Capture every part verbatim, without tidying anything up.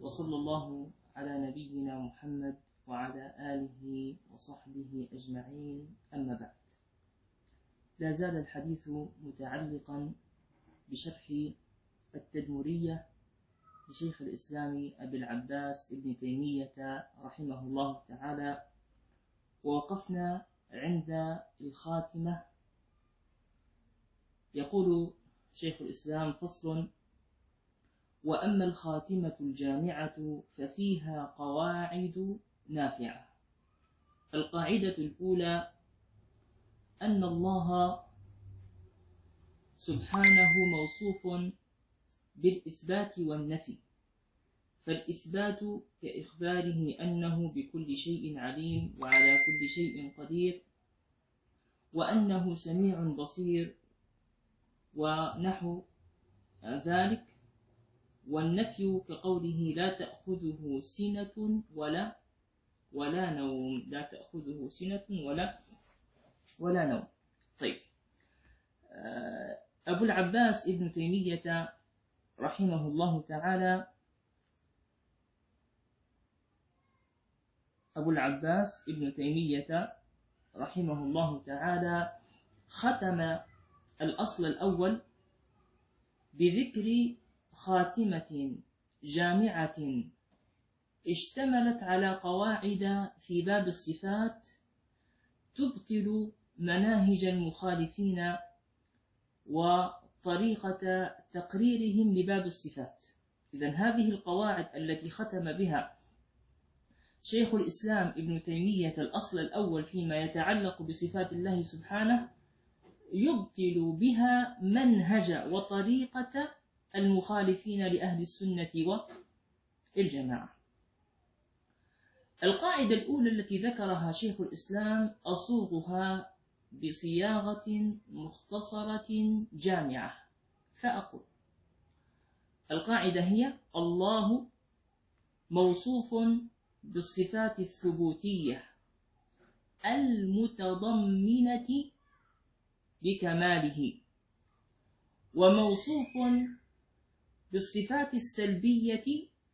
وصلى الله على نبينا محمد وعلى آله وصحبه أجمعين، أما بعد. لا زال الحديث متعلقا بشرح التدمرية لشيخ الإسلام أبي العباس ابن تيمية رحمه الله تعالى، ووقفنا عند الخاتمة. يقول شيخ الإسلام: فصل: وأما الخاتمة الجامعة ففيها قواعد نافعة. القاعدة الأولى أن الله سبحانه موصوف بالإثبات والنفي، فالإثبات كإخباره أنه بكل شيء عليم وعلى كل شيء قدير، وأنه سميع بصير ونحو ذلك. والنفي كقوله: لا تأخذه سنة ولا ولا نوم، لا تأخذه سنة ولا ولا نوم. طيب، أبو العباس ابن تيمية رحمه الله تعالى أبو العباس ابن تيمية رحمه الله تعالى ختم الأصل الأول بذكر خاتمة جامعة اشتملت على قواعد في باب الصفات تبطل مناهج المخالفين وطريقة تقريرهم لباب الصفات. إذن هذه القواعد التي ختم بها شيخ الإسلام ابن تيمية الأصل الأول فيما يتعلق بصفات الله سبحانه يبطل بها منهج وطريقة المخالفين لأهل السنة والجماعة. القاعدة الأولى التي ذكرها شيخ الإسلام أصوغها بصياغة مختصرة جامعة، فأقول: القاعدة هي: الله موصوف بالصفات الثبوتية المتضمنة لكماله، وموصوف بالصفات السلبية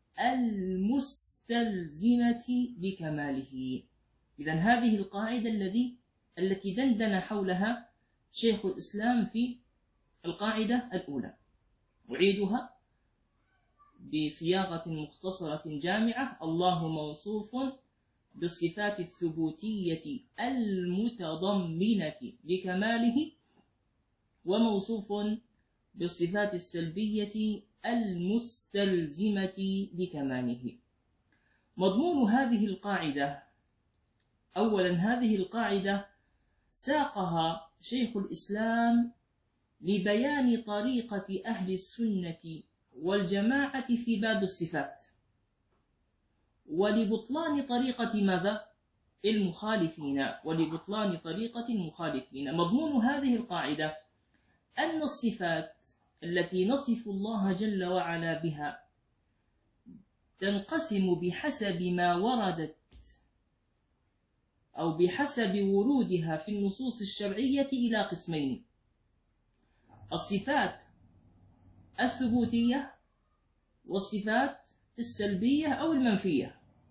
المستلزمة لكماله. إذن هذه القاعدة الذي التي دندن حولها شيخ الإسلام في القاعدة الأولى. أعيدها بصياغة مختصرة جامعة: الله موصوف بالصفات الثبوتية المتضمنة لكماله، وموصوف بالصفات السلبية المستلزمة لكماله. مضمون هذه القاعدة: أولا، هذه القاعدة ساقها شيخ الإسلام لبيان طريقة أهل السنة والجماعة في باب الصفات، ولبطلان طريقة ماذا؟ المخالفين، ولبطلان طريقة المخالفين. مضمون هذه القاعدة أن الصفات التي نصف الله جل وعلا بها تنقسم بحسب ما وردت أو بحسب ورودها في النصوص الشرعية إلى قسمين: الصفات الثبوتية والصفات السلبية أو المنفية.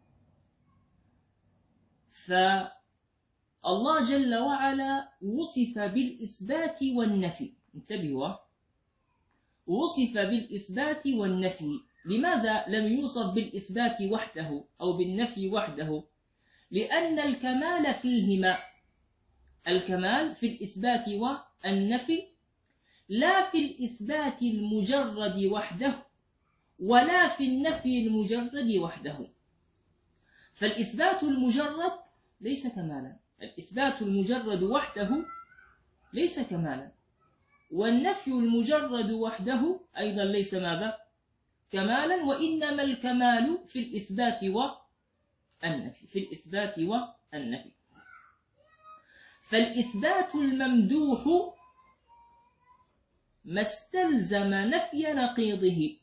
فالله جل وعلا وصف بالإثبات والنفي، انتبهوا، وصف بالإثبات والنفي. لماذا لم يوصف بالإثبات وحده أو بالنفي وحده؟ لأن الكمال فيهما، الكمال في الإثبات والنفي، لا في الإثبات المجرد وحده ولا في النفي المجرد وحده. فالإثبات المجرد ليس كمالا، الإثبات المجرد وحده ليس كمالا، والنفي المجرد وحده أيضا ليس ماذا؟ كمالا. وإنما الكمال في الإثبات والنفي، في الإثبات والنفي. فالإثبات الممدوح ما استلزم نفي نقيضه،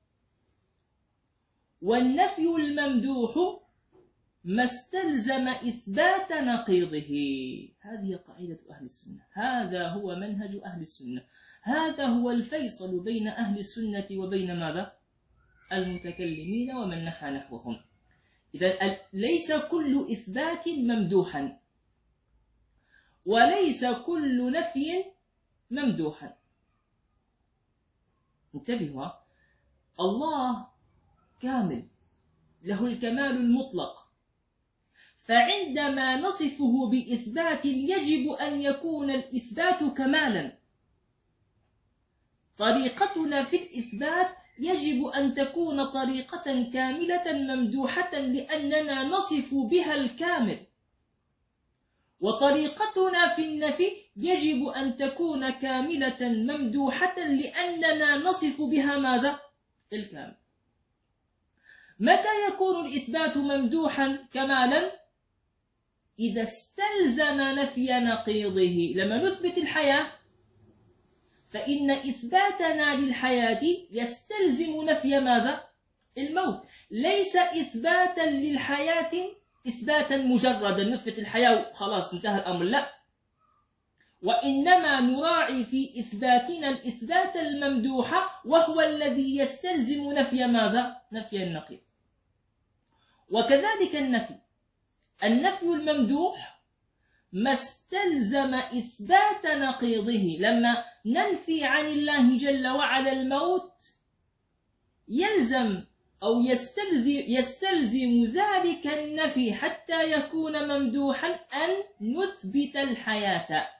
والنفي الممدوح ما استلزم إثبات نقيضه. هذه قاعدة أهل السنة، هذا هو منهج أهل السنة، هذا هو الفيصل بين أهل السنة وبين ماذا؟ المتكلمين ومن نحى نحوهم. إذا ليس كل إثبات ممدوحا، وليس كل نفي ممدوحا. انتبهوا، الله كامل، له الكمال المطلق، فعندما نصفه بإثبات يجب أن يكون الإثبات كمالا. طريقتنا في الإثبات يجب أن تكون طريقة كاملة ممدوحة لأننا نصف بها الكامل، وطريقتنا في النفي يجب أن تكون كاملة ممدوحة لأننا نصف بها ماذا؟ الكامل. متى يكون الإثبات ممدوحا كمالا؟ إذا استلزم نفي نقيضه. لما نثبت الحياة فإن إثباتنا للحياة يستلزم نفي ماذا؟ الموت. ليس إثباتا للحياة إثباتا مجردا نثبت الحياة وخلاص انتهى الأمر، لا، وإنما نراعي في إثباتنا الإثبات الممدوح وهو الذي يستلزم نفي ماذا؟ نفي النقيض. وكذلك النفي، النفي الممدوح ما استلزم إثبات نقيضه. لما ننفي عن الله جل وعلا الموت يلزم أو يستلزم ذلك النفي حتى يكون ممدوحا أن نثبت الحياة.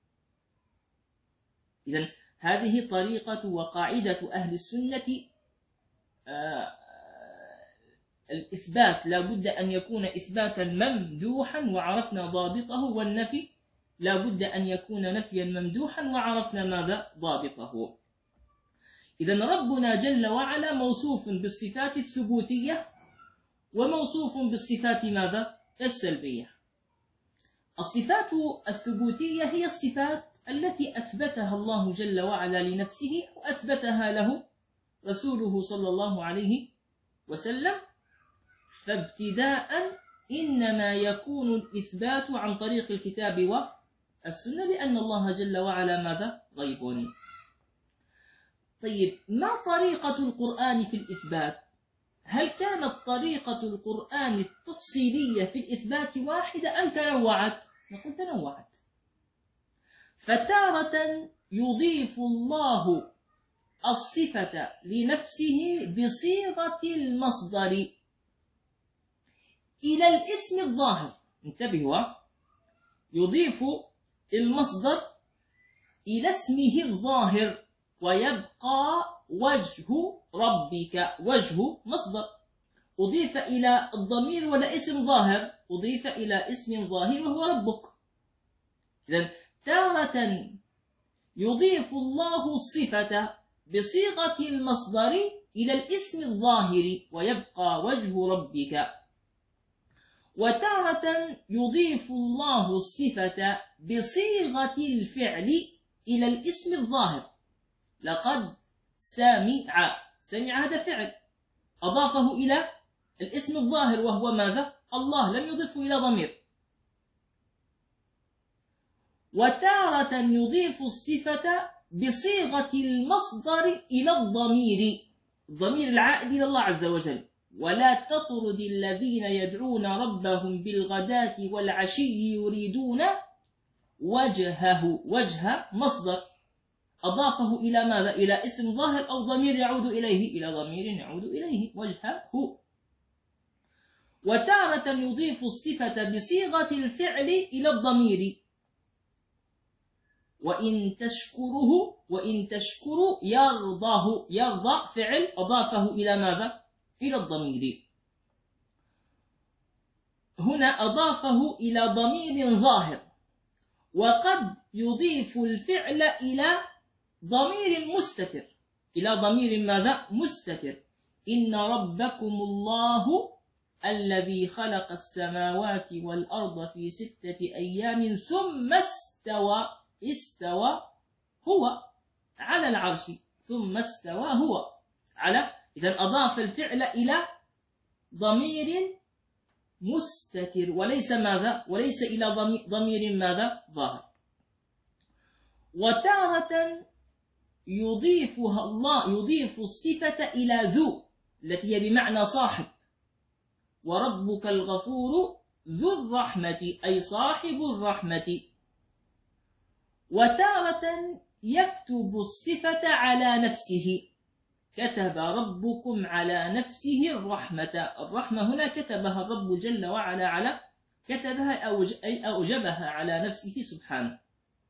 إذن هذه طريقة وقاعدة أهل السنة. آه الإثبات لا بد أن يكون إثباتا ممدوحا وعرفنا ضابطه، والنفي لا بد أن يكون نفيا ممدوحا وعرفنا ماذا؟ ضابطه. إذن ربنا جل وعلا موصوف بالصفات الثبوتية وموصوف بالصفات ماذا؟ السلبية. الصفات الثبوتية هي الصفات التي أثبتها الله جل وعلا لنفسه وأثبتها له رسوله صلى الله عليه وسلم. فابتداء إنما يكون الإثبات عن طريق الكتاب والسنة لأن الله جل وعلا ماذا؟ غيب. طيب، ما طريقة القرآن في الإثبات؟ هل كانت طريقة القرآن التفصيلية في الإثبات واحدة أم تنوعت؟ نقول تنوعت. فتارة يضيف الله الصفة لنفسه بصيغة المصدر إلى الاسم الظاهر. انتبهوا، يضيف المصدر إلى اسمه الظاهر ويبقى وجه ربك. وجه مصدر أضيف إلى الضمير ولا اسم ظاهر؟ أضيف إلى اسم ظاهر وهو ربك. إذن تارة يضيف الله الصفة بصيغة المصدر إلى الاسم الظاهر ويبقى وجه ربك، وتارة يضيف الله الصفة بصيغة الفعل إلى الاسم الظاهر. لقد سمع، سمع هذا فعل أضافه إلى الاسم الظاهر وهو ماذا؟ الله، لم يضفه إلى ضمير. وتارة يضيف الصفة بصيغة المصدر إلى الضمير، الضمير العائد إلى الله عز وجل. ولا تطرد الذين يدعون ربهم بالغداة والعشي يريدون وجهه. وجه مصدر أضافه إلى ماذا؟ إلى اسم ظاهر أو ضمير يعود إليه؟ إلى ضمير يعود إليه، وجهه. وتارة يضيف الصفة بصيغة الفعل إلى الضمير. وإن تشكره، وإن تشكروا يرضاه، يرضى فعل أضافه إلى ماذا؟ إلى الضمير. هنا أضافه إلى ضمير ظاهر. وقد يضيف الفعل إلى ضمير مستتر، إلى ضمير ماذا؟ مستتر. إن ربكم الله الذي خلق السماوات والأرض في ستة أيام ثم استوى. استوى هو على العرش، ثم استوى هو على. إذن أضاف الفعل إلى ضمير مستتر وليس ماذا؟ وليس إلى ضمير ماذا؟ ظاهر. وتارة يضيفها الله، يضيف الصفة إلى ذو. التي هي بمعنى صاحب، وربك الغفور ذو الرحمة أي صاحب الرحمة. وتارة يكتب الصفة على نفسه، كتب ربكم على نفسه الرحمة. الرحمة هنا كتبها الرب جل وعلا على كتبها أي أوجبها على نفسه سبحانه.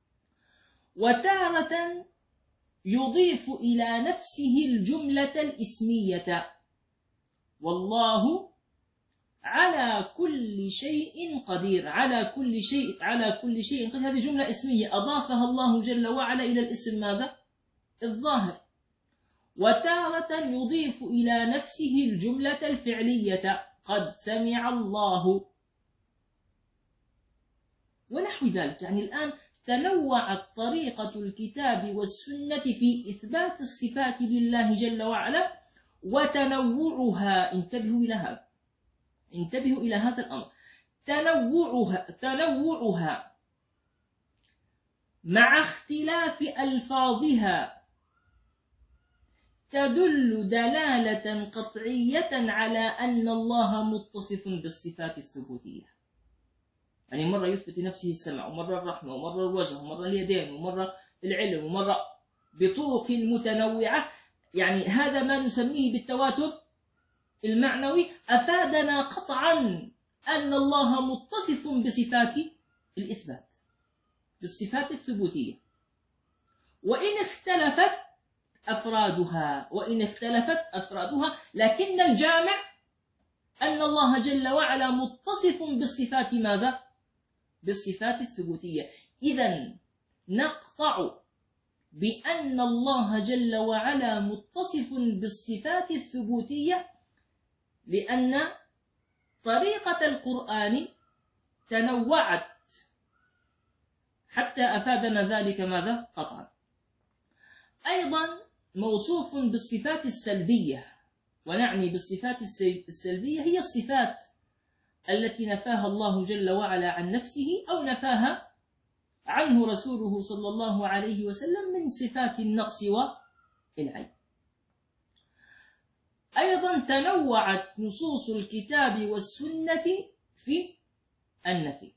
وتارة يضيف إلى نفسه الجملة الإسمية، والله على كل شيء قدير. على كل شيء على كل شيء قدير، هذه جملة اسمية أضافها الله جل وعلا إلى الاسم ماذا؟ الظاهر. وتارة يضيف إلى نفسه الجملة الفعلية، قد سمع الله ونحو ذلك. يعني الآن تنوعت طريقة الكتاب والسنة في إثبات الصفات لله جل وعلا، وتنوعها، انتبهوا إلى هذا انتبهوا إلى هذا الأمر، تنوعها تنوعها مع اختلاف ألفاظها تدل دلالة قطعية على أن الله متصف بالصفات الثبوتية. يعني مرة يثبت لنفسه السمع، ومرة الرحمة، ومرة الوجه، ومرة اليدين، ومرة العلم، ومرة بطرق متنوعة. يعني هذا ما نسميه بالتواتر المعنوي. أفادنا قطعا أن الله متصف بصفات الإثبات، بالصفات الثبوتية، وإن اختلفت أفرادها وإن اختلفت أفرادها لكن الجامع أن الله جل وعلا متصف بالصفات ماذا؟ بالصفات الثبوتية. إذن نقطع بأن الله جل وعلا متصف بالصفات الثبوتية، لأن طريقة القرآن تنوعت حتى أفادنا ذلك ماذا؟ قطعا. أيضا موصوف بالصفات السلبية، ونعني بالصفات السلبية هي الصفات التي نفاها الله جل وعلا عن نفسه أو نفاها عنه رسوله صلى الله عليه وسلم من صفات النقص والعيب. أيضا تنوعت نصوص الكتاب والسنة في النفي،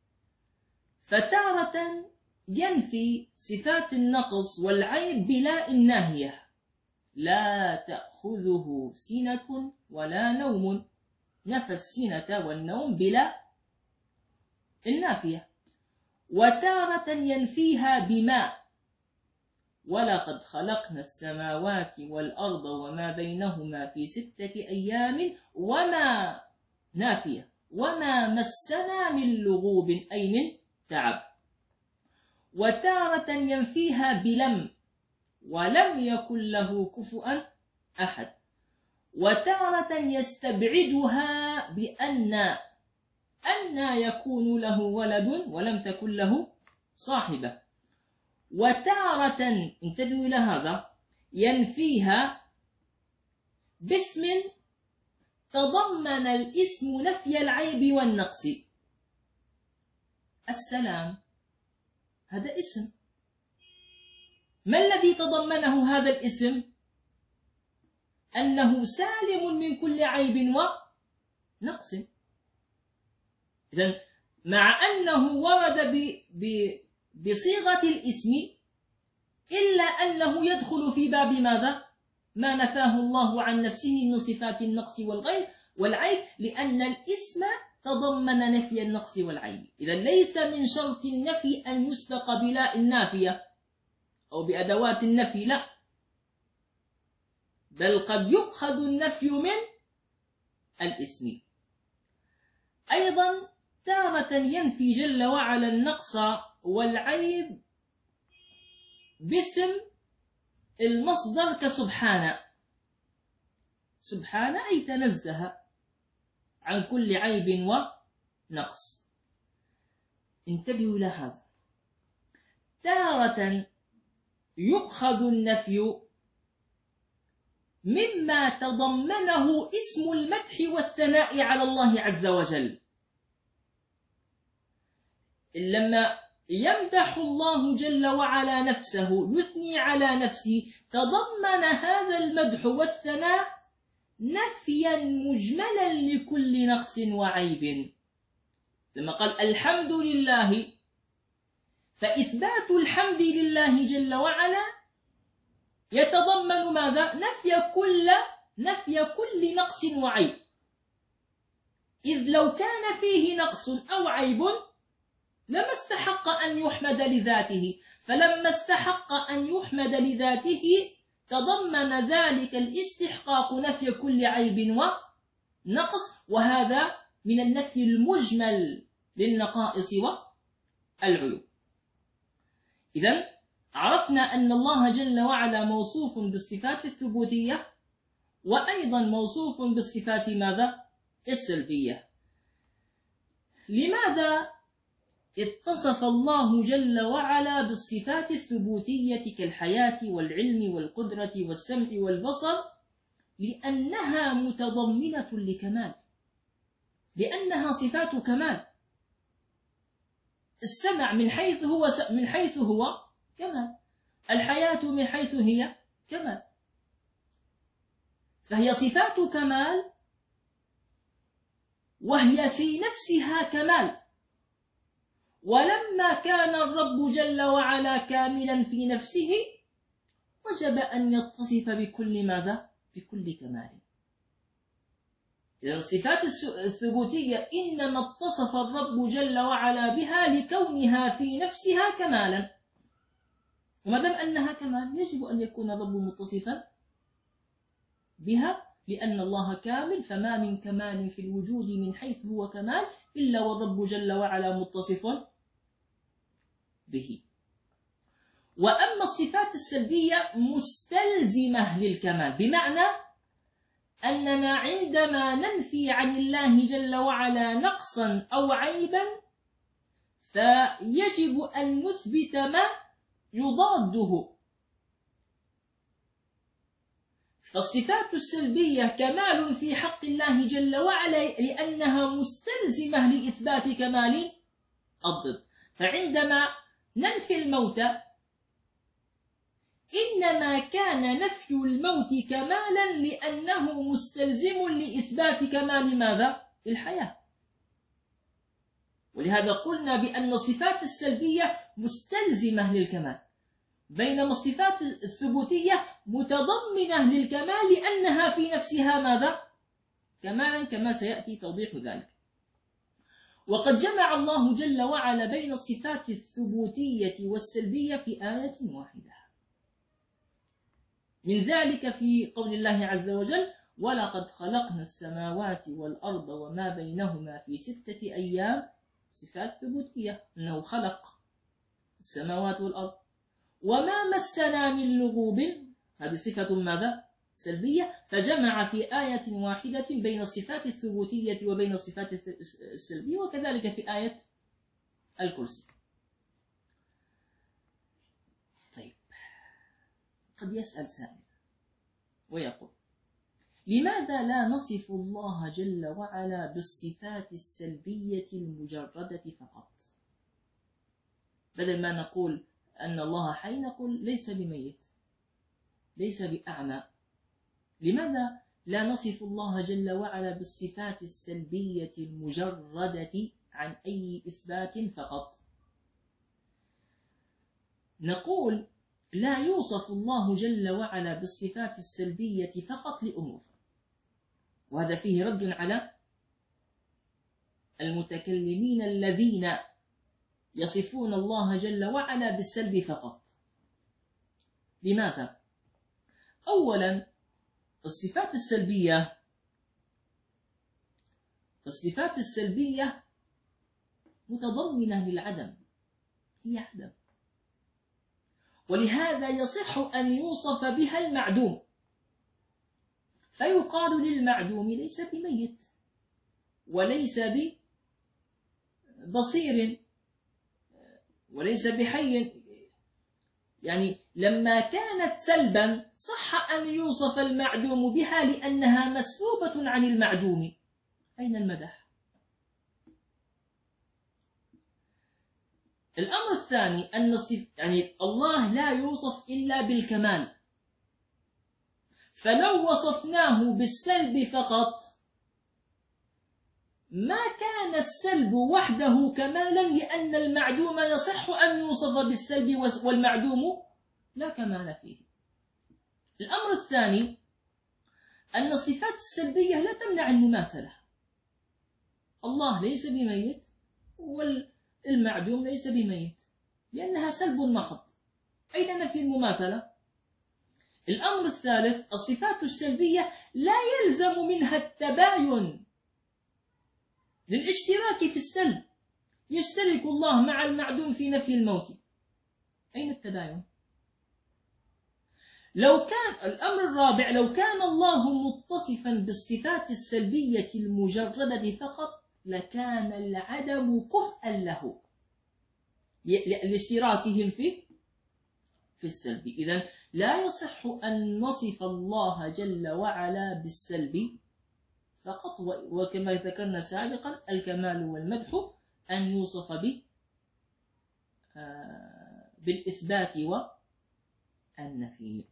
فتارة ينفي صفات النقص والعيب بلا الناهية، لا تأخذه سنة ولا نوم، نفى السنة والنوم بلا النافية. وتارة ينفيها بما، ولقد خلقنا السماوات والأرض وما بينهما في ستة أيام وما نافية وما مسنا من لغوب أي من تعب. وتارة ينفيها بلم، ولم يكن له كفؤا أحد. وتارة يستبعدها بأن أن يكون له ولد ولم تكن له صاحبة. وتارة انتبهوا إلى هذا ينفيها باسم تضمن الاسم نفي العيب والنقص. السلام هذا اسم، ما الذي تضمنه هذا الاسم؟ أنه سالم من كل عيب ونقص. إذن مع أنه ورد ب ب بصيغة الاسم، إلا أنه يدخل في باب ماذا؟ ما نفاه الله عن نفسه من صفات النقص والغيب والعيب، لأن الاسم تضمن نفي النقص والعيب. إذن ليس من شرط النفي أن يسبق بلا النافية أو بأدوات النفي، لا، بل قد يؤخذ النفي من الاسم. أيضا تارة ينفي جل وعلا النقص والعيب باسم المصدر كسبحانه. سبحانه أي تنزه عن كل عيب ونقص. انتبهوا إلى هذا. تارة يؤخذ النفي مما تضمنه اسم المدح والثناء على الله عز وجل. لما يمدح الله جل وعلا نفسه، يثني على نفسه، تضمن هذا المدح والثناء نفيا مجملا لكل نقص وعيب. لما قال الحمد لله، فإثبات الحمد لله جل وعلا يتضمن ماذا؟ نفي كل نفي كل نقص وعيب، إذ لو كان فيه نقص أو عيب لما استحق أن يحمد لذاته، فلما استحق أن يحمد لذاته تضمن ذلك الاستحقاق نفي كل عيب ونقص، وهذا من النفي المجمل للنقائص والعيوب. إذن عرفنا أن الله جل وعلا موصوف بالصفات الثبوتية، وأيضا موصوف بالصفات ماذا؟ السلبية. لماذا اتصف الله جل وعلا بالصفات الثبوتية كالحياة والعلم والقدرة والسمع والبصر؟ لأنها متضمنة لكمال، لأنها صفات كمال. السمع من حيث هو من حيث هو كمال، الحياة من حيث هي كمال، فهي صفات كمال وهي في نفسها كمال. ولما كان الرب جل وعلا كاملا في نفسه وجب أن يتصف بكل ماذا؟ بكل كمال. إذن الصفات الثبوتية إنما اتصف الرب جل وعلا بها لكونها في نفسها كمالا، وما دام أنها كمال يجب أن يكون الرب متصفا بها، لأن الله كامل، فما من كمال في الوجود من حيث هو كمال إلا والرب جل وعلا متصف به. وأما الصفات السلبية مستلزمة للكمال، بمعنى أننا عندما ننفي عن الله جل وعلا نقصا أو عيبا فيجب أن نثبت ما يضاده. فالصفات السلبية كمال في حق الله جل وعلا لأنها مستلزمة لإثبات كمال الضد. فعندما ننفي الموت إنما كان نفي الموت كمالا لأنه مستلزم لإثبات كمال ماذا؟ الحياة. ولهذا قلنا بأن الصفات السلبية مستلزمة للكمال، بينما الصفات الثبوتية متضمنة للكمال لأنها في نفسها ماذا؟ كمالا، كما سيأتي توضيح ذلك. وقد جمع الله جل وعلا بين الصفات الثبوتية والسلبية في آية واحدة، من ذلك في قول الله عز وجل: ولقد خلقنا السماوات والأرض وما بينهما في ستة أيام. صفات ثبوتية، أنه خلق السماوات والأرض. وما مسنا من لغوب، هذه صفة ماذا؟ سلبية. فجمع في آية واحدة بين الصفات الثبوتية وبين الصفات السلبية، وكذلك في آية الكرسي. طيب، قد يسأل سائل ويقول: لماذا لا نصف الله جل وعلا بالصفات السلبية المجردة فقط؟ بدل ما نقول أن الله حي نقول ليس بميت، ليس بأعمى. لماذا لا نصف الله جل وعلا بالصفات السلبية المجردة عن أي إثبات فقط؟ نقول لا يوصف الله جل وعلا بالصفات السلبية فقط لأمور، وهذا فيه رد على المتكلمين الذين يصفون الله جل وعلا بالسلب فقط. لماذا؟ أولا، الصفات السلبية الصفات السلبية متضمنة للعدم، هي عدم، ولهذا يصح أن يوصف بها المعدوم، فيقال للمعدوم ليس بميت وليس ببصير وليس بحي. يعني لما كانت سلبا صح أن يوصف المعدوم بها لأنها مسلوبة عن المعدوم. أين المدح؟ الأمر الثاني أن يعني الله لا يوصف إلا بالكمال، فلو وصفناه بالسلب فقط ما كان السلب وحده كمالا، لأن المعدوم يصح أن يوصف بالسلب والمعدوم لا كمال فيه. الأمر الثاني أن الصفات السلبية لا تمنع المماثلة. الله ليس بميت والمعدوم ليس بميت، لأنها سلب محض، أين نفي المماثلة؟ الأمر الثالث الصفات السلبية لا يلزم منها التباين للاشتراك في السلب، يشترك الله مع المعدوم في نفي الموت، أين التباين؟ لو كان الأمر الرابع لو كان الله متصفا بالصفات السلبية المجردة فقط لكان العدم كفءا له لاشتراكهم في في السلب. إذن لا يصح أن نصف الله جل وعلا بالسلب فقط، وكما ذكرنا سابقا الكمال والمدح أن يوصف ب بالإثبات والنفي.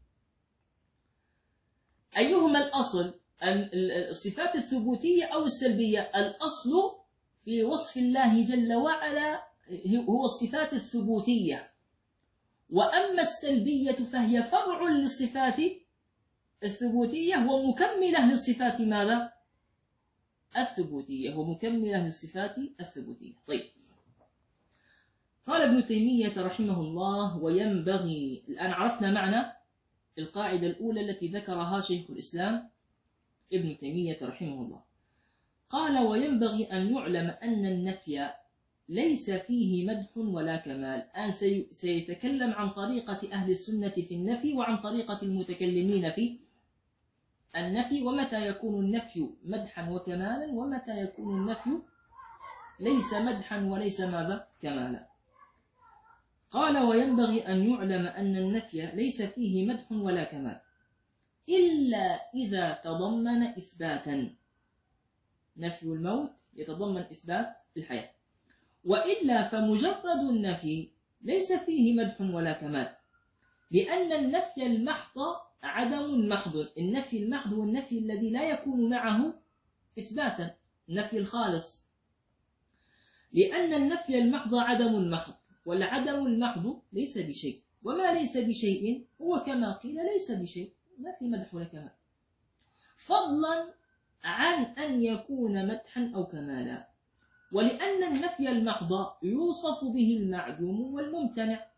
أيهما الأصل، الصفات الثبوتية أو السلبية؟ الأصل في وصف الله جل وعلا هو الصفات الثبوتية، وأما السلبية فهي فرع للصفات الثبوتية ومكملة للصفات ماذا؟ الثبوتية، ومكملة للصفات الثبوتية. طيب، قال ابن تيمية رحمه الله: وينبغي، الآن عرفنا معنى القاعدة الأولى التي ذكرها شيخ الإسلام ابن تيمية رحمه الله. قال: وينبغي أن يعلم أن النفي ليس فيه مدح ولا كمال. الآن سيتكلم عن طريقة أهل السنة في النفي وعن طريقة المتكلمين في النفي، ومتى يكون النفي مدحا وكمالا ومتى يكون النفي ليس مدحا وليس ماذا؟ كمالا. قال: وينبغي أن يعلم أن النفي ليس فيه مدح ولا كمال إلا إذا تضمن إثباتا. نفي الموت يتضمن إثبات الحياة، وإلا فمجرد النفي ليس فيه مدح ولا كمال، لأن النفي المحض عدم محض. النفي المحض هو النفي الذي لا يكون معه إثباتا، النفي الخالص، لأن النفي المحض عدم محض، والعدم المحض ليس بشيء، وما ليس بشيء هو كما قيل ليس بشيء، ما في مدح ولا كمال، فضلا عن أن يكون مدحا أو كمالا. ولأن النفي المحض يوصف به المعدوم والممتنع،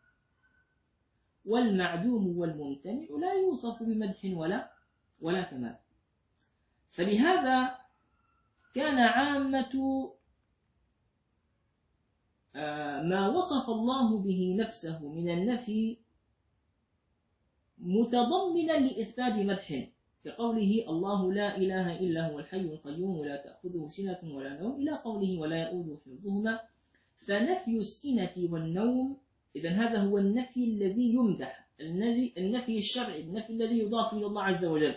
والمعدوم والممتنع لا يوصف بمدح ولا ولا كمال. فلهذا كان عامة ما وصف الله به نفسه من النفي متضمنا لإثبات مدح، كقوله: الله لا إله إلا هو الحي القيوم لا تأخذه سنة ولا نوم، إلى قوله: ولا يؤوده حفظهما. فنفي السنة والنوم، إذن هذا هو النفي الذي يمدح، النفي الشرعي، النفي الذي يضاف إلى الله عز وجل.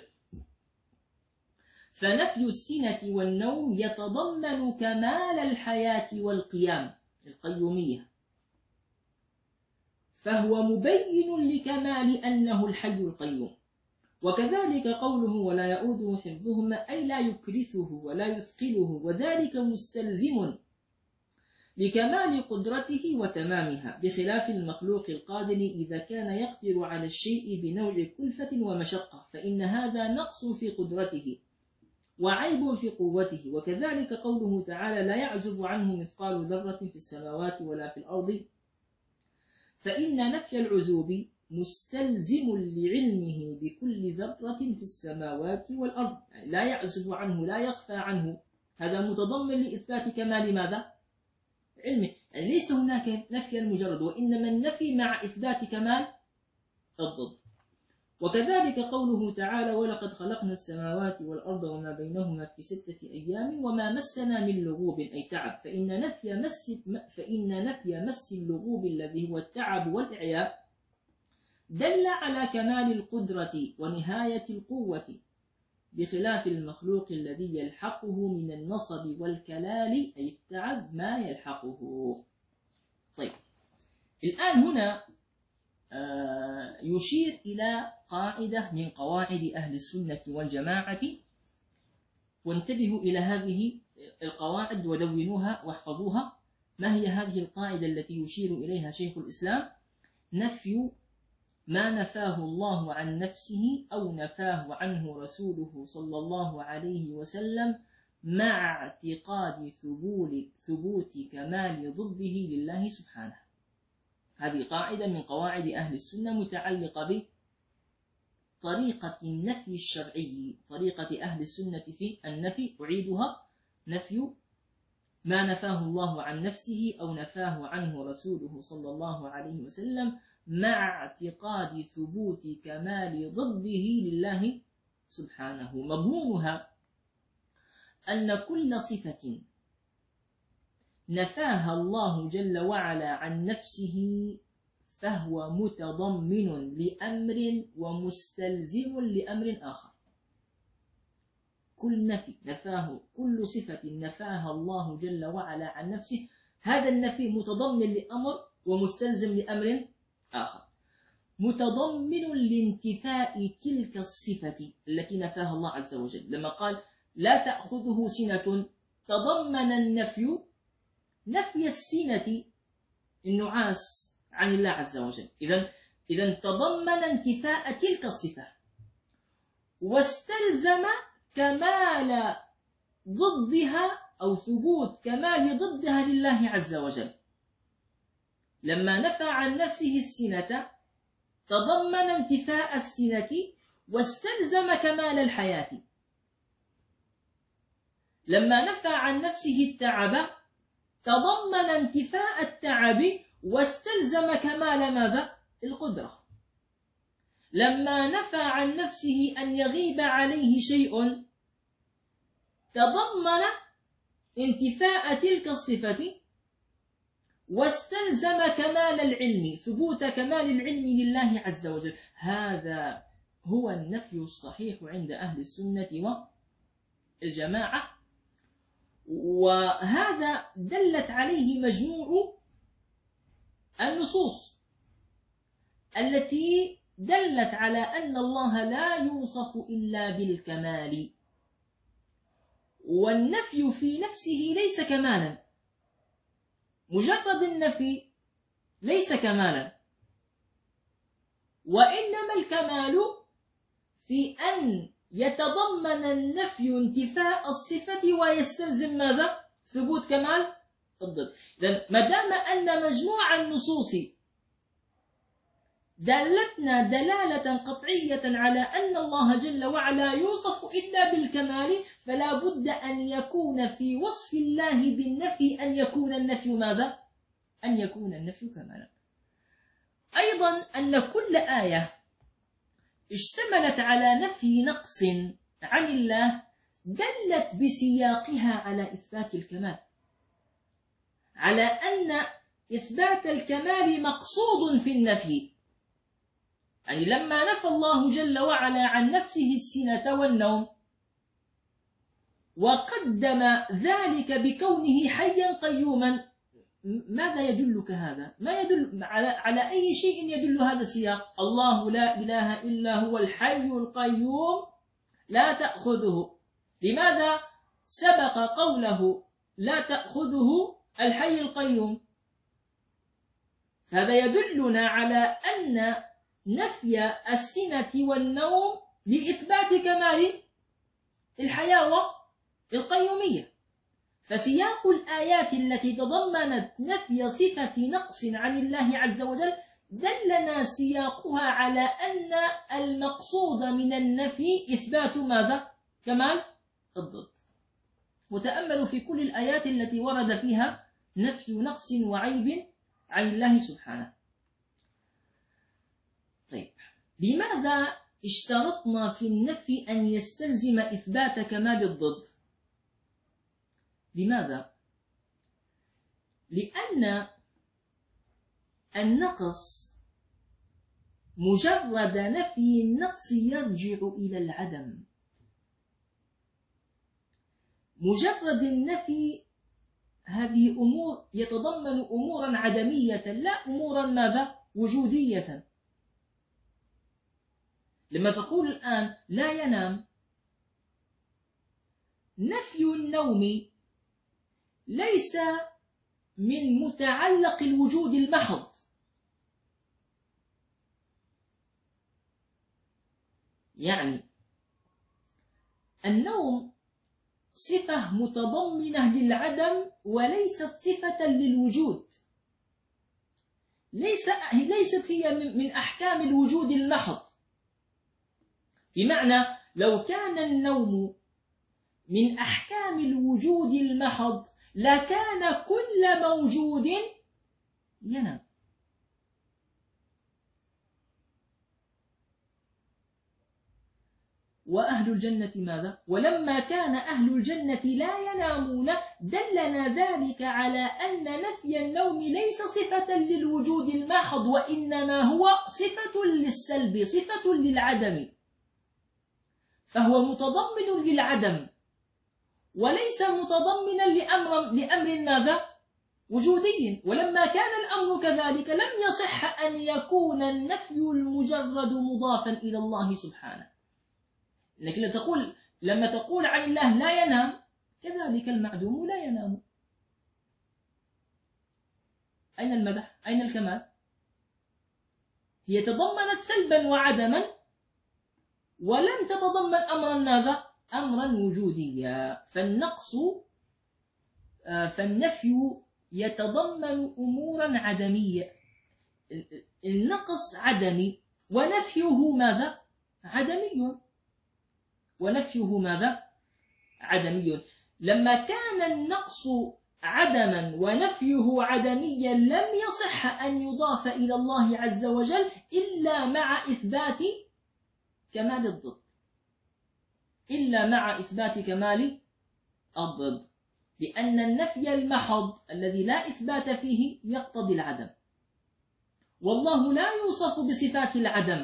فنفي السنة والنوم يتضمن كمال الحياة والقيام، القيومية، فهو مبين لكمال أنه الحي القيوم. وكذلك قوله: ولا يؤوده حفظهما، أي لا يكرثه ولا يثقله، وذلك مستلزم لكمال قدرته وتمامها، بخلاف المخلوق القادر إذا كان يقدر على الشيء بنوع كلفة ومشقة، فإن هذا نقص في قدرته وعيب في قوته. وكذلك قوله تعالى: لا يعزب عنه مثقال ذرة في السماوات ولا في الأرض، فإن نفي العزوب مستلزم لعلمه بكل ذرة في السماوات والأرض، لا يعزب عنه، لا يخفى عنه، هذا متضمن لإثبات كمال ماذا؟ علمه. يعني ليس هناك نفي مجرد، وإنما النفي مع إثبات كمال الضد. وكذلك قوله تعالى: ولقد خلقنا السماوات والأرض وما بينهما في ستة أيام وما مسنا من لغوب، أي تعب. فإن نفي مس فإن نفي مس اللغوب الذي هو التعب والإعياء دل على كمال القدرة ونهاية القوة، بخلاف المخلوق الذي يلحقه من النصب والكلال، أي التعب، ما يلحقه. طيب، الآن هنا يشير إلى قاعدة من قواعد أهل السنة والجماعة، وانتبهوا إلى هذه القواعد ودونوها واحفظوها. ما هي هذه القاعدة التي يشير إليها شيخ الإسلام؟ نفي ما نفاه الله عن نفسه أو نفاه عنه رسوله صلى الله عليه وسلم مع اعتقاد ثبوت كمال ضده لله سبحانه. هذه قاعدة من قواعد أهل السنة متعلقة بطريقة النفي الشرعي، طريقة أهل السنة في النفي. أعيدها: نفي ما نفاه الله عن نفسه أو نفاه عنه رسوله صلى الله عليه وسلم مع اعتقاد ثبوت كمال ضده لله سبحانه. مضمونها أن كل صفة نفاها الله جل وعلا عن نفسه فهو متضمن لأمر ومستلزم لأمر آخر. كل نفي نفاه كل صفة نفاها الله جل وعلا عن نفسه، هذا النفي متضمن لأمر ومستلزم لأمر آخر. متضمن لانتفاء تلك الصفة التي نفاها الله عز وجل. لما قال لا تأخذه سنة، تضمن النفي نفي السنة النعاس عن الله عز وجل. إذن إذن تضمن انتفاء تلك الصفة، واستلزم كمال ضدها أو ثبوت كمال ضدها لله عز وجل. لما نفى عن نفسه السنة تضمن انتفاء السنة واستلزم كمال الحياة. لما نفى عن نفسه التعب تضمن انتفاء التعب واستلزم كمال ماذا؟ القدرة. لما نفى عن نفسه أن يغيب عليه شيء تضمن انتفاء تلك الصفة واستلزم كمال العلم، ثبوت كمال العلم لله عز وجل. هذا هو النفي الصحيح عند أهل السنة والجماعة، وهذا دلت عليه مجموع النصوص التي دلت على أن الله لا يوصف إلا بالكمال، والنفي في نفسه ليس كمالا. مجرد النفي ليس كمالا، وإنما الكمال في أن يتضمن النفي انتفاء الصفة ويستلزم ماذا؟ ثبوت كمال الضد. إذن ما دام أن مجموع النصوص دلتنا دلالة قطعية على أن الله جل وعلا يوصف إلا بالكمال، فلا بد أن يكون في وصف الله بالنفي أن يكون النفي ماذا؟ أن يكون النفي كمالا. أيضا أن كل آية اشتملت على نفي نقص عن الله دلت بسياقها على إثبات الكمال، على أن إثبات الكمال مقصود في النفي. يعني لما نفى الله جل وعلا عن نفسه السنة والنوم وقدم ذلك بكونه حيا قيوما، ماذا يدلك هذا؟ ما يدل على, على أي شيء يدل هذا السياق؟ الله لا إله إلا هو الحي القيوم لا تأخذه. لماذا سبق قوله لا تأخذه الحي القيوم؟ هذا يدلنا على أن نفي السنة والنوم لإثبات كمال الحياة والقيومية. فسياق الآيات التي تضمنت نفي صفة نقص عن الله عز وجل دلنا سياقها على أن المقصود من النفي إثبات ماذا؟ كمال الضد. وتأملوا في كل الآيات التي ورد فيها نفي نقص وعيب عن الله سبحانه. طيب، لماذا اشترطنا في النفي أن يستلزم إثبات كمال الضد؟ لماذا؟ لأن النقص مجرد نفي النقص يرجع إلى العدم. مجرد النفي هذه أمور يتضمن أمورا عدمية لا أمورا ماذا؟ وجودية. لما تقول الآن لا ينام، نفي النوم ليس من متعلق الوجود المحض، يعني النوم صفة متضمنة للعدم وليست صفة للوجود، ليس ليست هي من أحكام الوجود المحض. بمعنى لو كان النوم من أحكام الوجود المحض لكان كل موجود ينام. وأهل الجنة ماذا؟ ولما كان أهل الجنة لا ينامون دلنا ذلك على أن نفي النوم ليس صفة للوجود المحض، وإنما هو صفة للسلب، صفة للعدم، فهو متضمن للعدم وليس متضمنا لأمر, لأمر ماذا؟ وجودي. ولما كان الأمر كذلك لم يصح أن يكون النفي المجرد مضافا إلى الله سبحانه. لكن تقول لما تقول عن الله لا ينام، كذلك المعدوم لا ينام. أين المدح؟ أين الكمال؟ هي تضمنت سلبا وعدما ولم تتضمن أمرا ماذا؟ أمرا وجوديا. فالنقص فالنفي يتضمن أمورا عدمية، النقص عدمي ونفيه ماذا؟ عدمي. ونفيه ماذا؟ عدمي. لما كان النقص عدما ونفيه عدميا لم يصح أن يضاف إلى الله عز وجل إلا مع إثبات كمال الضد، إلا مع إثبات كمال الضد، لأن النفي المحض الذي لا إثبات فيه يقتضي العدم، والله لا يوصف بصفات العدم،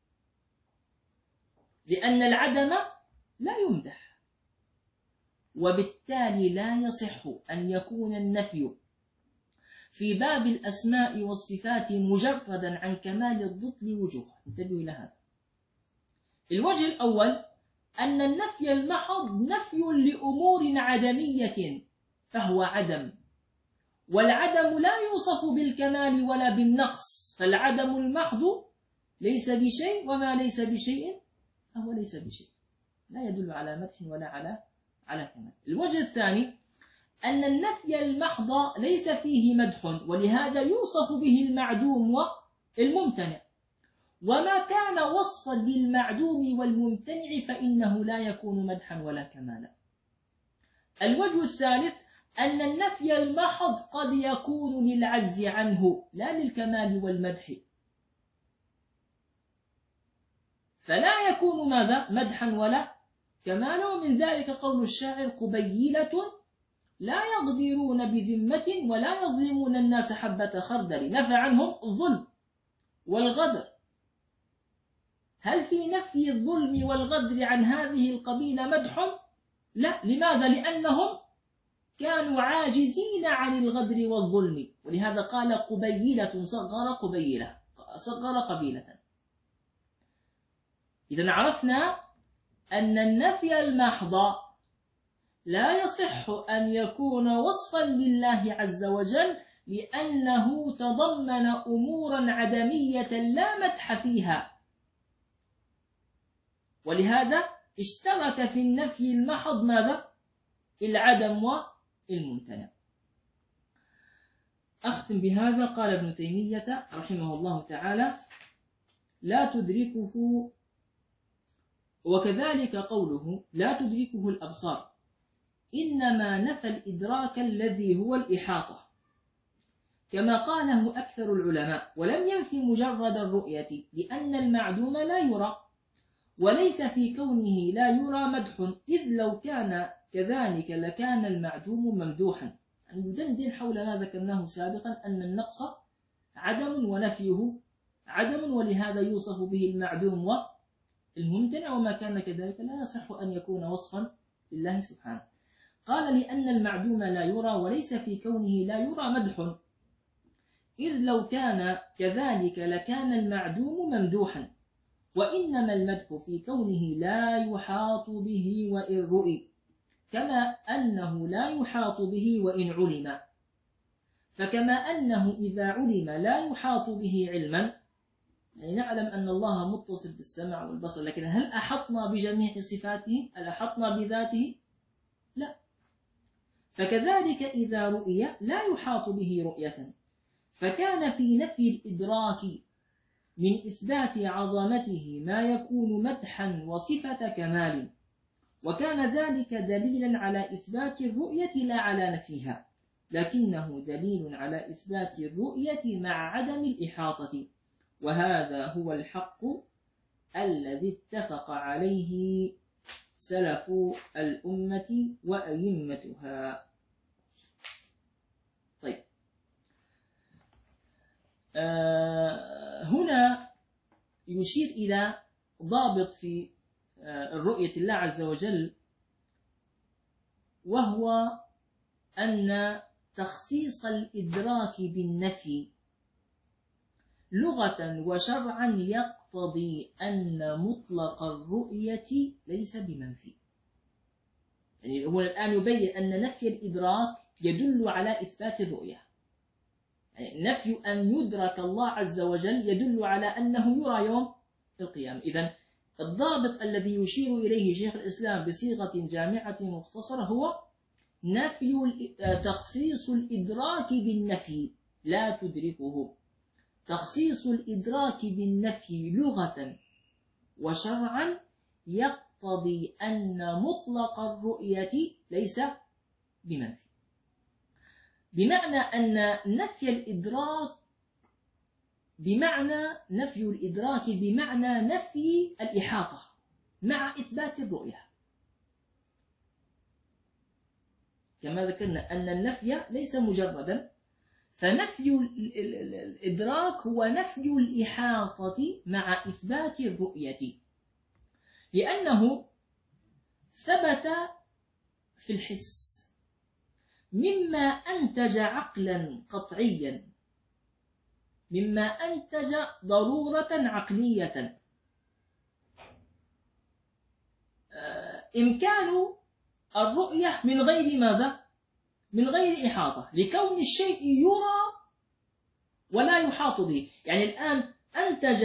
لأن العدم لا يمدح، وبالتالي لا يصح أن يكون النفي في باب الأسماء والصفات مجردا عن كمال الضد لوجوه. انتبهوا إلى هذا. الوجه الأول أن النفي المحض نفي لأمور عدمية فهو عدم، والعدم لا يوصف بالكمال ولا بالنقص، فالعدم المحض ليس بشيء، وما ليس بشيء فهو ليس بشيء، لا يدل على مدح ولا على على كمال. الوجه الثاني أن النفي المحض ليس فيه مدح، ولهذا يوصف به المعدوم والممتنع، وما كان وصفا للمعدوم والممتنع فإنه لا يكون مدحا ولا كمالا. الوجه الثالث أن النفي المحض قد يكون للعجز عنه لا للكمال والمدح، فلا يكون ماذا؟ مدحا ولا كمالا. ومن ذلك قول الشاعر: قبيلة لا يغدرون بذمة ولا يظلمون الناس حبة خردل. نفى عنهم الظلم والغدر. هل في نفي الظلم والغدر عن هذه القبيلة مدح؟ لا. لماذا؟ لأنهم كانوا عاجزين عن الغدر والظلم، ولهذا قال قبيلة، صغر قبيلة، صغر قبيلة. إذا عرفنا أن النفي المحض لا يصح أن يكون وصفا لله عز وجل، لأنه تضمن أمورا عدمية لا مدح فيها، ولهذا اشترك في النفي المحض ماذا؟ العدم والممتنع. أختم بهذا. قال ابن تيمية رحمه الله تعالى: لا تدركه، وكذلك قوله لا تدركه الأبصار، إنما نفى الإدراك الذي هو الإحاطة، كما قاله أكثر العلماء، ولم ينفي مجرد الرؤية، لأن المعدوم لا يرى، وليس في كونه لا يرى مدح، إذ لو كان كذلك لكان المعدوم ممدوحا. يعني يدندن حول ما ذكرناه سابقا، أن النقص عدم ونفيه عدم، ولهذا يوصف به المعدوم والممتنع، وما كان كذلك لا يصح أن يكون وصفا لله سبحانه. قال: لأن المعدوم لا يرى، وليس في كونه لا يرى مدح، إذ لو كان كذلك لكان المعدوم ممدوحا، وإنما المدح في كونه لا يحاط به وإن رؤي، كما أنه لا يحاط به وإن علم. فكما أنه إذا علم لا يحاط به علما، يعني نعلم أن الله متصف بالسمع والبصر، لكن هل أحطنا بجميع صفاته؟ هل أحطنا بذاته؟ لا. فكذلك إذا رؤي لا يحاط به رؤية، فكان في نفي الإدراك من إثبات عظمته ما يكون مدحا وصفة كمال، وكان ذلك دليلا على إثبات الرؤية لا على نفيها، لكنه دليل على إثبات الرؤية مع عدم الإحاطة، وهذا هو الحق الذي اتفق عليه سلف الأمة وأئمتها. طيب، آه هنا يشير إلى ضابط في آه الرؤية الله عز وجل، وهو أن تخصيص الإدراك بالنفي لغة وشرعا يقتضي أن مطلق الرؤية ليس بمنفي. يعني هو الآن يبين أن نفي الإدراك يدل على إثبات الرؤية، يعني نفي أن يدرك الله عز وجل يدل على أنه يرى يوم القيامة. إذن الضابط الذي يشير إليه شيخ الإسلام بصيغة جامعة مختصرة هو نفي تخصيص الإدراك بالنفي لا تدركه، تخصيص الإدراك بالنفي لغة وشرعا يقتضي أن مطلق الرؤية ليس بمنفي، بمعنى أن نفي الإدراك بمعنى نفي الإدراك بمعنى نفي الإحاطة مع إثبات الرؤية، كما ذكرنا أن النفي ليس مجردا، فنفي الإدراك هو نفي الإحاطة مع إثبات الرؤية، لأنه ثبت في الحس مما أنتج عقلا قطعيا، مما أنتج ضرورة عقلية، إمكان الرؤية من غير ماذا؟ من غير إحاطة، لكون الشيء يرى ولا يحاط به. يعني الآن أنتج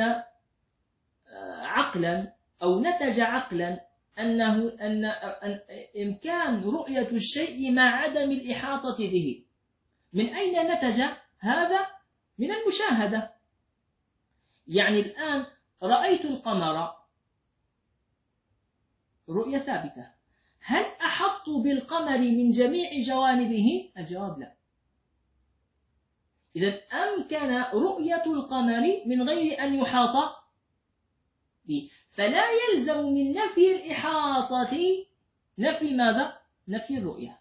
عقلا أو نتج عقلا أنه أن إمكان رؤية الشيء مع عدم الإحاطة به. من أين نتج هذا؟ من المشاهدة. يعني الآن رأيت القمر رؤية ثابتة، هل أحط بالقمر من جميع جوانبه؟ الجواب لا. إذن أمكن رؤية القمر من غير أن يحاط به، فلا يلزم من نفي الإحاطة نفي ماذا؟ نفي الرؤية.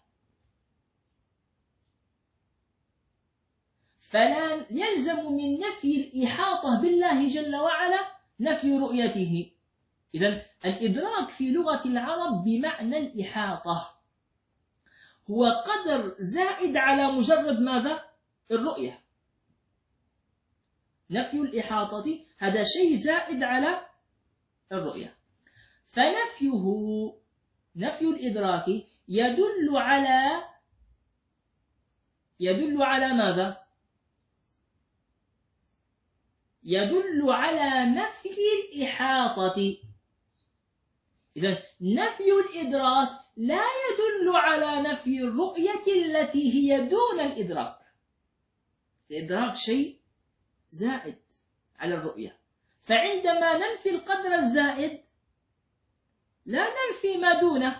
فلا يلزم من نفي الإحاطة بالله جل وعلا نفي رؤيته. إذن الإدراك في لغة العرب بمعنى الإحاطة هو قدر زائد على مجرد ماذا؟ الرؤية. نفي الإحاطة هذا شيء زائد على الرؤية، فنفيه نفي الإدراك يدل على يدل على ماذا؟ يدل على نفي الإحاطة. إذن نفي الإدراك لا يدل على نفي الرؤية التي هي دون الإدراك. الإدراك شيء زائد على الرؤية، فعندما ننفي القدر الزائد لا ننفي ما دونه.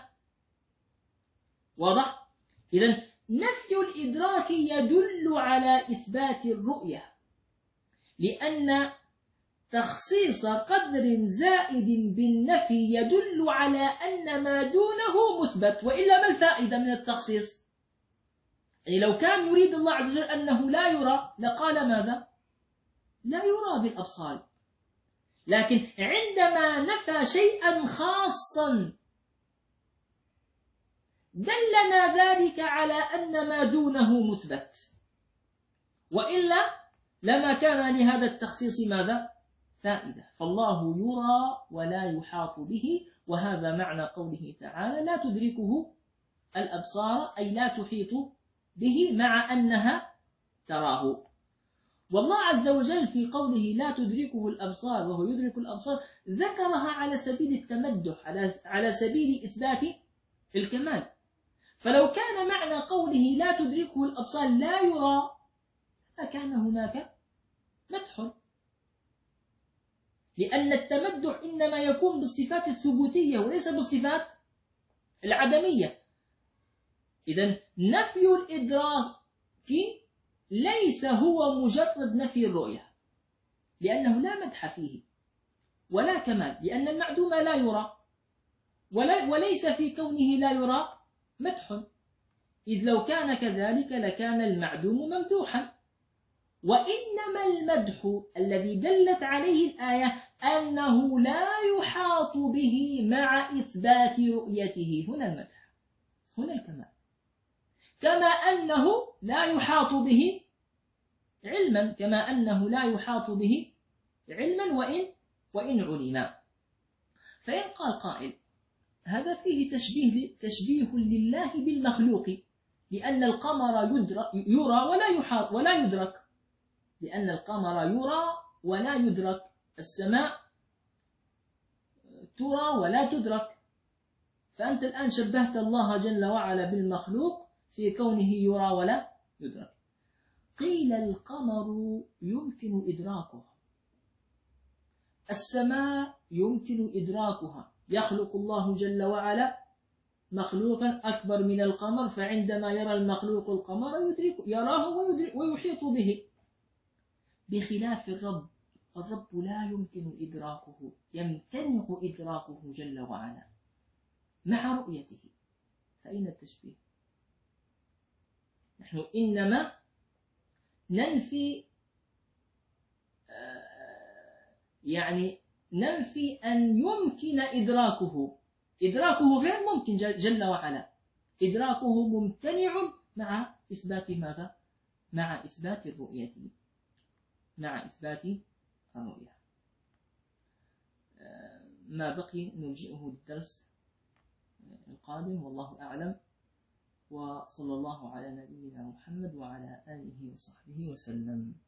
واضح؟ إذن نفي الإدراك يدل على إثبات الرؤية، لأن تخصيص قدر زائد بالنفي يدل على أن ما دونه مثبت، وإلا ما الفائدة من التخصيص؟ يعني لو كان يريد الله عز وجل أنه لا يرى لقال ماذا؟ لا يرى بالأبصار. لكن عندما نفى شيئا خاصا دلنا ذلك على أن ما دونه مثبت، وإلا لما كان لهذا التخصيص ماذا؟ فائدة. فالله يرى ولا يحاط به، وهذا معنى قوله تعالى لا تدركه الأبصار، أي لا تحيط به مع أنها تراه. والله عز وجل في قوله لا تدركه الأبصار وهو يدرك الأبصار ذكرها على سبيل التمدح، على سبيل إثبات الكمال. فلو كان معنى قوله لا تدركه الأبصار لا يرى لكان هناك مدح، لأن التمدح إنما يكون بالصفات الثبوتية وليس بالصفات العدمية. إذن نفي الإدراك ليس هو مجرد نفي الرؤية، لأنه لا مدح فيه ولا كمال، لأن المعدوم لا يرى، وليس في كونه لا يرى مدح، إذ لو كان كذلك لكان المعدوم ممدوحا. وإنما المدح الذي دلت عليه الآية أنه لا يحاط به مع إثبات رؤيته، هنا المدح، هنا الكمال. كما أنه لا يحاط به علما، كما أنه لا يحاط به علما وإن وإن علم. فإن قال قائل هذا فيه تشبيه تشبيه لله بالمخلوق، لأن القمر يرى ولا يحاط ولا يدرك، لأن القمر يرى ولا يدرك، السماء ترى ولا تدرك. فأنت الآن شبهت الله جل وعلا بالمخلوق في كونه يرى ولا يدرك. قيل القمر يمكن إدراكه، السماء يمكن إدراكها، يخلق الله جل وعلا مخلوقا أكبر من القمر، فعندما يرى المخلوق القمر يدرك يراه ويحيط به. بخلاف الرب، الرب لا يمكن إدراكه، يمتنع إدراكه جل وعلا مع رؤيته. فأين التشبيه؟ نحن إنما ننفي يعني ننفي أن يمكن إدراكه، إدراكه غير ممكن جل وعلا، إدراكه ممتنع مع إثبات ماذا؟ مع إثبات الرؤية، مع إثبات الرؤية. ما بقي نرجئه للدرس القادم، والله أعلم، وصلى الله على نبينا محمد وعلى آله وصحبه وسلم.